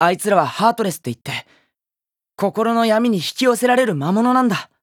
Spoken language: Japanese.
あいつらはハートレスって言って心の闇に引き寄せられる魔物なんだ。